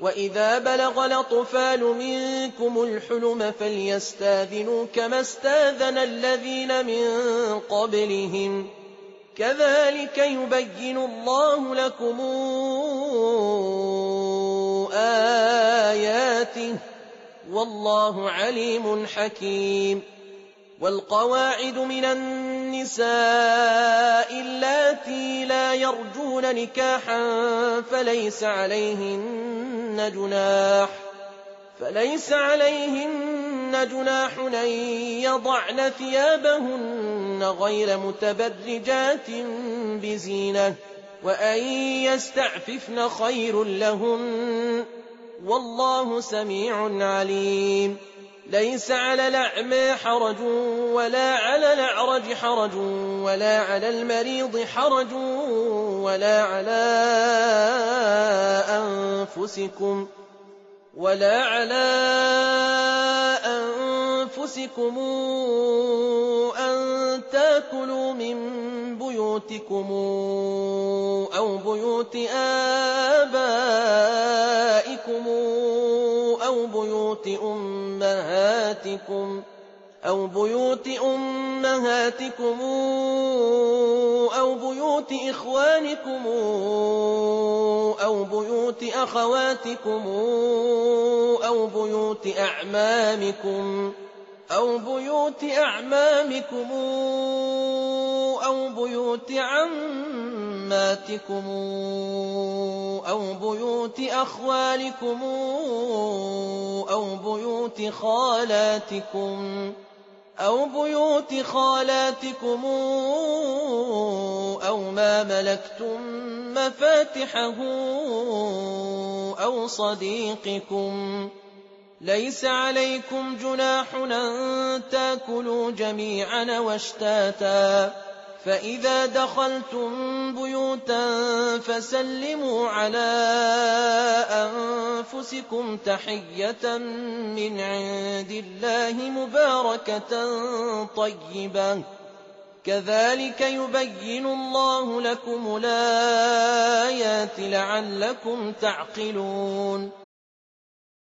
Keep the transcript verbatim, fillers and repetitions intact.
وإذا بلغ الأطفال منكم الحلم فليستاذنوا كما استاذن الذين من قبلهم كذلك يبين الله لكم آياته والله عليم حكيم. والقواعد من النساء اللاتي لا يرجون نكاحا فليس عليهن جناح فليس عليهن جناح أن يضعن ثيابهن غير متبرجات بزينة وأن يستعففن خير لهن والله سميع عليم. ليس على الأعمى حرج ولا على الأعرج حرج ولا على المريض حرج ولا على أنفسكم ولا على أنفسكم أن تأكلوا من بيوتكم أو بيوت آبائكم أو بيوت أمهاتكم أو بيوت أمهاتكم أو بيوت إخوانكم أو بيوت أخواتكم أو بيوت أعمامكم أو بيوت أعمامكم أو بيوت عماتكم أو بيوت أخوالكم أو بيوت خالاتكم أو بيوت خالاتكم أو ما ملكتم مفاتحه أو صديقكم. ليس عليكم جناح أن تأكلوا جميعا واشتاتا فإذا دخلتم بيوتا فسلموا على أنفسكم تحية من عند الله مباركة طيبة كذلك يبين الله لكم الآيات لعلكم تعقلون.